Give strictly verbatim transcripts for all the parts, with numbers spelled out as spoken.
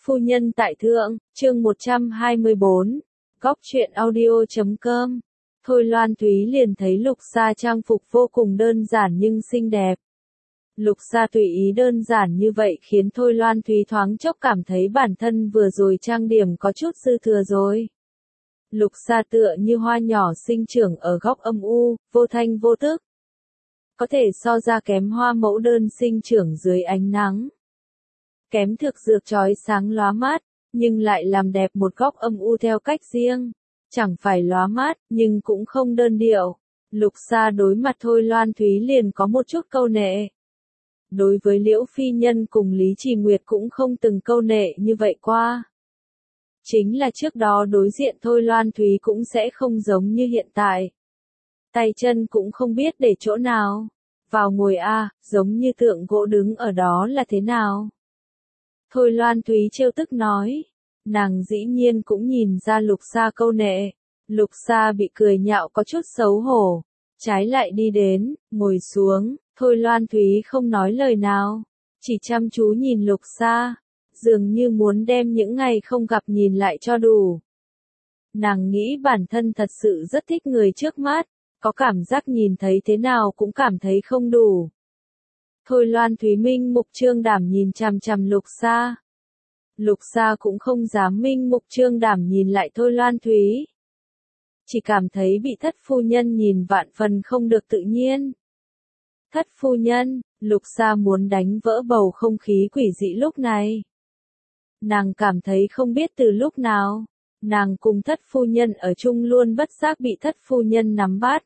Phu nhân tại thượng, chương một trăm hai mươi bốn, góc truyện audio chấm com. Thôi Loan Thúy liền thấy Lục Sa trang phục vô cùng đơn giản nhưng xinh đẹp. Lục Sa tùy ý đơn giản như vậy khiến Thôi Loan Thúy thoáng chốc cảm thấy bản thân vừa rồi trang điểm có chút dư thừa rồi. Lục Sa tựa như hoa nhỏ sinh trưởng ở góc âm u, vô thanh vô tức. Có thể so ra kém hoa mẫu đơn sinh trưởng dưới ánh nắng. Kém thực dược chói sáng lóa mát, nhưng lại làm đẹp một góc âm u theo cách riêng. Chẳng phải lóa mát, nhưng cũng không đơn điệu. Lục Sa đối mặt Thôi Loan Thúy liền có một chút câu nệ. Đối với Liễu Phi Nhân cùng Lý Trì Nguyệt cũng không từng câu nệ như vậy qua. Chính là trước đó đối diện Thôi Loan Thúy cũng sẽ không giống như hiện tại. Tay chân cũng không biết để chỗ nào. Vào ngồi a, giống như tượng gỗ đứng ở đó là thế nào? Thôi Loan Thúy trêu tức nói. Nàng dĩ nhiên cũng nhìn ra Lục Sa câu nệ. Lục Sa bị cười nhạo có chút xấu hổ. Trái lại đi đến, ngồi xuống. Thôi Loan Thúy không nói lời nào. Chỉ chăm chú nhìn Lục Sa. Dường như muốn đem những ngày không gặp nhìn lại cho đủ. Nàng nghĩ bản thân thật sự rất thích người trước mắt. Có cảm giác nhìn thấy thế nào cũng cảm thấy không đủ. Thôi Loan Thúy minh mục trương đảm nhìn chằm chằm Lục Sa. Lục Sa cũng không dám minh mục trương đảm nhìn lại Thôi Loan Thúy. Chỉ cảm thấy bị thất phu nhân nhìn vạn phần không được tự nhiên. Thất phu nhân, Lục Sa muốn đánh vỡ bầu không khí quỷ dị lúc này. Nàng cảm thấy không biết từ lúc nào, nàng cùng thất phu nhân ở chung luôn bất giác bị thất phu nhân nắm bắt.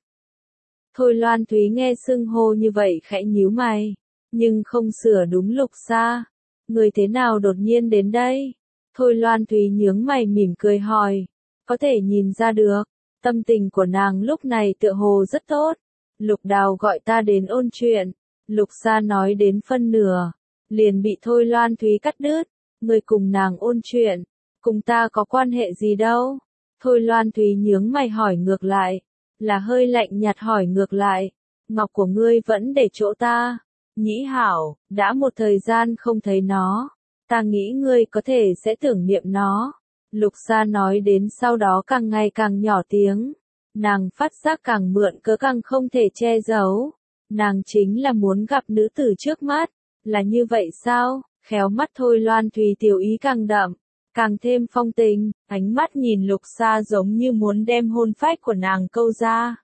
Thôi Loan Thúy nghe xưng hô như vậy khẽ nhíu mày, nhưng không sửa đúng Lục Sa. Người thế nào đột nhiên đến đây? Thôi Loan Thúy nhướng mày mỉm cười hỏi. Có thể nhìn ra được, tâm tình của nàng lúc này tựa hồ rất tốt. Lục Đào gọi ta đến ôn chuyện. Lục Sa nói đến phân nửa, liền bị Thôi Loan Thúy cắt đứt. Người cùng nàng ôn chuyện, cùng ta có quan hệ gì đâu? Thôi Loan Thúy nhướng mày hỏi ngược lại, là hơi lạnh nhạt hỏi ngược lại. Ngọc của ngươi vẫn để chỗ ta. Nhĩ hảo, đã một thời gian không thấy nó. Ta nghĩ ngươi có thể sẽ tưởng niệm nó. Lục Sa nói đến sau đó càng ngày càng nhỏ tiếng. Nàng phát giác càng mượn cớ càng không thể che giấu. Nàng chính là muốn gặp nữ tử trước mắt. Là như vậy sao? Khéo mắt Thôi Loan Thúy tiểu ý càng đậm, càng thêm phong tình, ánh mắt nhìn Lục Sa giống như muốn đem hồn phách của nàng câu ra.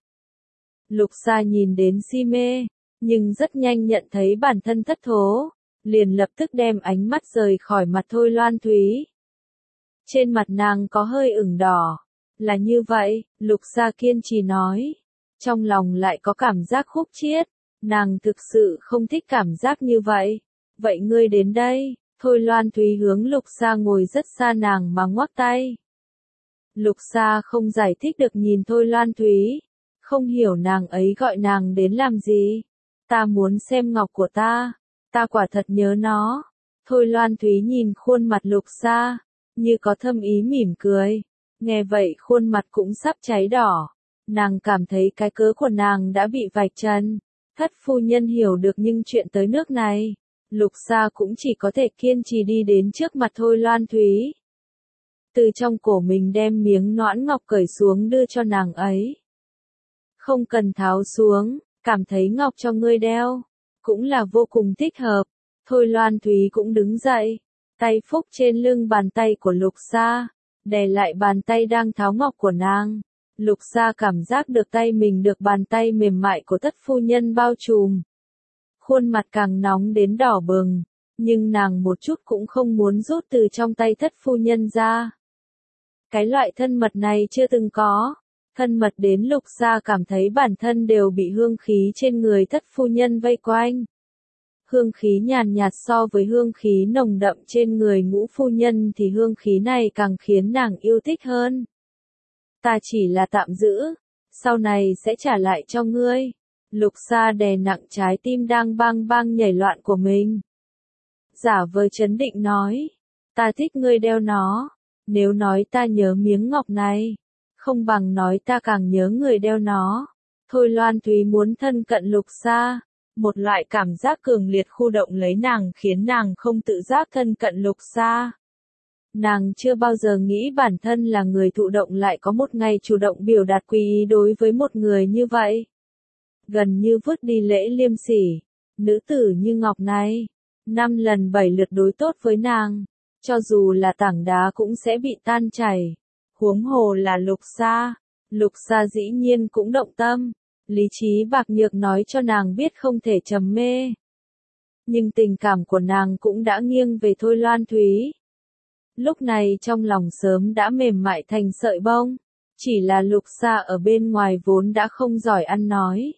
Lục Sa nhìn đến si mê, nhưng rất nhanh nhận thấy bản thân thất thố, liền lập tức đem ánh mắt rời khỏi mặt Thôi Loan Thúy. Trên mặt nàng có hơi ửng đỏ. Là như vậy, Lục Sa kiên trì nói. Trong lòng lại có cảm giác khúc chiết, nàng thực sự không thích cảm giác như vậy. Vậy ngươi đến đây, Thôi Loan Thúy hướng Lục Sa ngồi rất xa nàng mà ngoắc tay. Lục Sa không giải thích được nhìn Thôi Loan Thúy, không hiểu nàng ấy gọi nàng đến làm gì. Ta muốn xem ngọc của ta, ta quả thật nhớ nó. Thôi Loan Thúy nhìn khuôn mặt Lục Sa, như có thâm ý mỉm cười. Nghe vậy khuôn mặt cũng sắp cháy đỏ. Nàng cảm thấy cái cớ của nàng đã bị vạch trần. Thất phu nhân hiểu được nhưng chuyện tới nước này. Lục Sa cũng chỉ có thể kiên trì đi đến trước mặt Thôi Loan Thúy. Từ trong cổ mình đem miếng nõn ngọc cởi xuống đưa cho nàng ấy. Không cần tháo xuống, cảm thấy ngọc cho ngươi đeo, cũng là vô cùng thích hợp. Thôi Loan Thúy cũng đứng dậy, tay phúc trên lưng bàn tay của Lục Sa, đè lại bàn tay đang tháo ngọc của nàng. Lục Sa cảm giác được tay mình được bàn tay mềm mại của thất phu nhân bao trùm. Khuôn mặt càng nóng đến đỏ bừng, nhưng nàng một chút cũng không muốn rút từ trong tay thất phu nhân ra. Cái loại thân mật này chưa từng có, thân mật đến Lục Sa cảm thấy bản thân đều bị hương khí trên người thất phu nhân vây quanh. Hương khí nhàn nhạt so với hương khí nồng đậm trên người Ngũ phu nhân thì hương khí này càng khiến nàng yêu thích hơn. Ta chỉ là tạm giữ, sau này sẽ trả lại cho ngươi. Lục Sa đè nặng trái tim đang bang bang nhảy loạn của mình. Giả vờ trấn định nói, ta thích ngươi đeo nó, nếu nói ta nhớ miếng ngọc này, không bằng nói ta càng nhớ người đeo nó. Thôi Loan Thúy muốn thân cận Lục Sa, một loại cảm giác cường liệt khu động lấy nàng khiến nàng không tự giác thân cận Lục Sa. Nàng chưa bao giờ nghĩ bản thân là người thụ động lại có một ngày chủ động biểu đạt quý ý đối với một người như vậy. Gần như vứt đi lễ liêm sỉ, nữ tử như ngọc này, năm lần bảy lượt đối tốt với nàng, cho dù là tảng đá cũng sẽ bị tan chảy. Huống hồ là Lục Sa, Lục Sa dĩ nhiên cũng động tâm, lý trí bạc nhược nói cho nàng biết không thể trầm mê. Nhưng tình cảm của nàng cũng đã nghiêng về Thôi Loan Thúy. Lúc này trong lòng sớm đã mềm mại thành sợi bông, chỉ là Lục Sa ở bên ngoài vốn đã không giỏi ăn nói.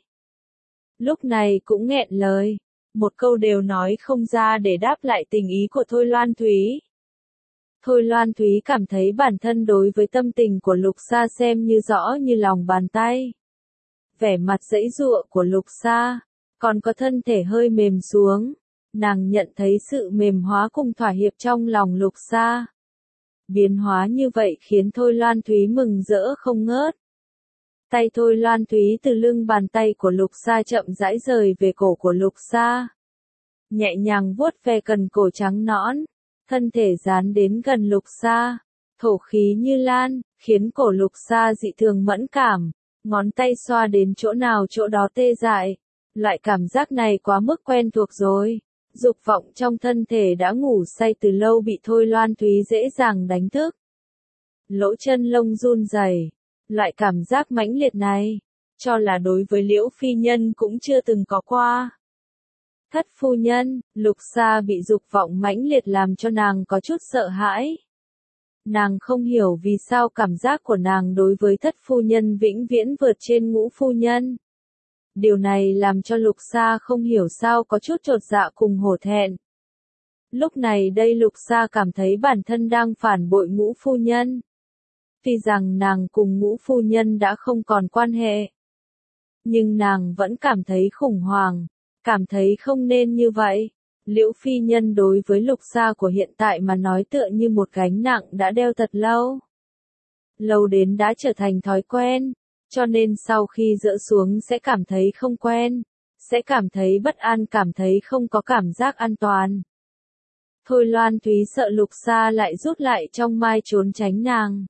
Lúc này cũng nghẹn lời, một câu đều nói không ra để đáp lại tình ý của Thôi Loan Thúy. Thôi Loan Thúy cảm thấy bản thân đối với tâm tình của Lục Sa xem như rõ như lòng bàn tay. Vẻ mặt giãy giụa của Lục Sa, còn có thân thể hơi mềm xuống, nàng nhận thấy sự mềm hóa cùng thỏa hiệp trong lòng Lục Sa. Biến hóa như vậy khiến Thôi Loan Thúy mừng rỡ không ngớt. Tay Thôi Loan Thúy từ lưng bàn tay của Lục Sa chậm rãi rời về cổ của Lục Sa. Nhẹ nhàng vuốt ve cần cổ trắng nõn, thân thể dán đến gần Lục Sa, thổ khí như lan, khiến cổ Lục Sa dị thường mẫn cảm, ngón tay xoa đến chỗ nào chỗ đó tê dại. Loại cảm giác này quá mức quen thuộc rồi. Dục vọng trong thân thể đã ngủ say từ lâu bị Thôi Loan Thúy dễ dàng đánh thức. Lỗ chân lông run rẩy, loại cảm giác mãnh liệt này, cho là đối với Liễu phi nhân cũng chưa từng có qua. Thất phu nhân, Lục Sa bị dục vọng mãnh liệt làm cho nàng có chút sợ hãi. Nàng không hiểu vì sao cảm giác của nàng đối với thất phu nhân vĩnh viễn vượt trên ngũ phu nhân. Điều này làm cho Lục Sa không hiểu sao có chút chột dạ cùng hổ thẹn. Lúc này đây Lục Sa cảm thấy bản thân đang phản bội ngũ phu nhân. Tuy rằng nàng cùng ngũ phu nhân đã không còn quan hệ, nhưng nàng vẫn cảm thấy khủng hoảng, cảm thấy không nên như vậy. Liễu phi nhân đối với Lục Sa của hiện tại mà nói tựa như một gánh nặng đã đeo thật lâu. Lâu đến đã trở thành thói quen, cho nên sau khi dỡ xuống sẽ cảm thấy không quen, sẽ cảm thấy bất an, cảm thấy không có cảm giác an toàn. Thôi Loan Thúy sợ Lục Sa lại rút lại trong mai trốn tránh nàng.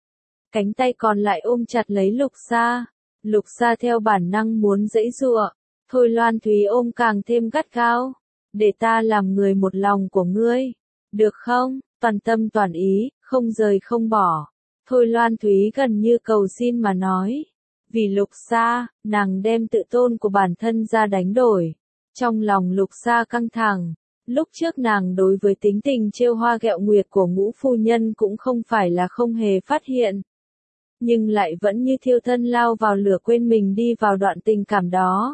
Cánh tay còn lại ôm chặt lấy Lục Sa. Lục Sa theo bản năng muốn giãy giụa, Thôi Loan Thúy ôm càng thêm gắt gao. Để ta làm người một lòng của ngươi, được không? Toàn tâm toàn ý, không rời không bỏ. Thôi Loan Thúy gần như cầu xin mà nói. Vì Lục Sa, nàng đem tự tôn của bản thân ra đánh đổi. Trong lòng Lục Sa căng thẳng. Lúc trước nàng đối với tính tình trêu hoa ghẹo nguyệt của ngũ phu nhân cũng không phải là không hề phát hiện. Nhưng lại vẫn như thiêu thân lao vào lửa, quên mình đi vào đoạn tình cảm đó.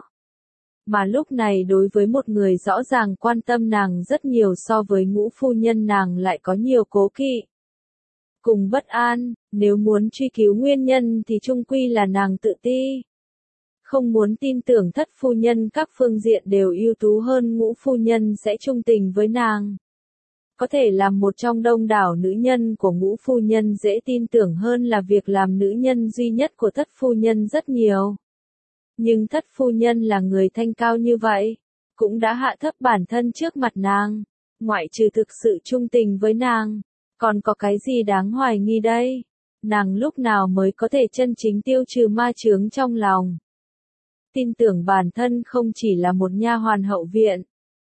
Mà lúc này đối với một người rõ ràng quan tâm nàng rất nhiều so với ngũ phu nhân, nàng lại có nhiều cố kỵ. Cùng bất an, nếu muốn truy cứu nguyên nhân thì chung quy là nàng tự ti. Không muốn tin tưởng thất phu nhân các phương diện đều ưu tú hơn ngũ phu nhân sẽ trung tình với nàng. Có thể làm một trong đông đảo nữ nhân của ngũ phu nhân dễ tin tưởng hơn là việc làm nữ nhân duy nhất của thất phu nhân rất nhiều. Nhưng thất phu nhân là người thanh cao như vậy, cũng đã hạ thấp bản thân trước mặt nàng, ngoại trừ thực sự trung tình với nàng, còn có cái gì đáng hoài nghi đây? Nàng lúc nào mới có thể chân chính tiêu trừ ma chướng trong lòng? Tin tưởng bản thân không chỉ là một nha hoàn hậu viện.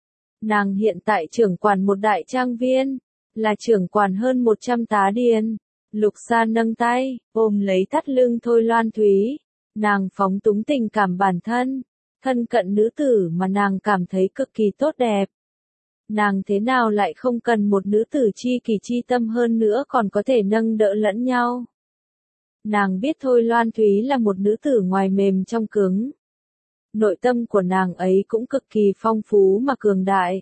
Nàng hiện tại trưởng quản một đại trang viên, là trưởng quản hơn một trăm tá điền. Lục Sa nâng tay, ôm lấy thắt lưng Thôi Loan Thúy. Nàng phóng túng tình cảm bản thân, thân cận nữ tử mà nàng cảm thấy cực kỳ tốt đẹp. Nàng thế nào lại không cần một nữ tử chi kỳ chi tâm hơn nữa, còn có thể nâng đỡ lẫn nhau. Nàng biết Thôi Loan Thúy là một nữ tử ngoài mềm trong cứng. Nội tâm của nàng ấy cũng cực kỳ phong phú mà cường đại.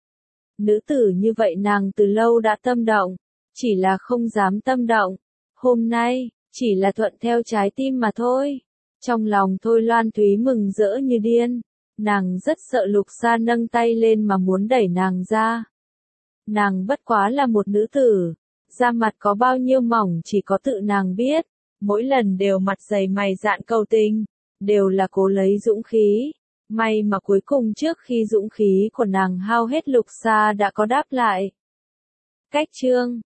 Nữ tử như vậy nàng từ lâu đã tâm động, chỉ là không dám tâm động. Hôm nay, chỉ là thuận theo trái tim mà thôi. Trong lòng Thôi Loan Thúy mừng rỡ như điên. Nàng rất sợ Lục Sa nâng tay lên mà muốn đẩy nàng ra. Nàng bất quá là một nữ tử, da mặt có bao nhiêu mỏng chỉ có tự nàng biết. Mỗi lần đều mặt dày mày dạn cầu tình, đều là cố lấy dũng khí. May mà cuối cùng trước khi dũng khí của nàng hao hết, Lục Sa đã có đáp lại. Cách chương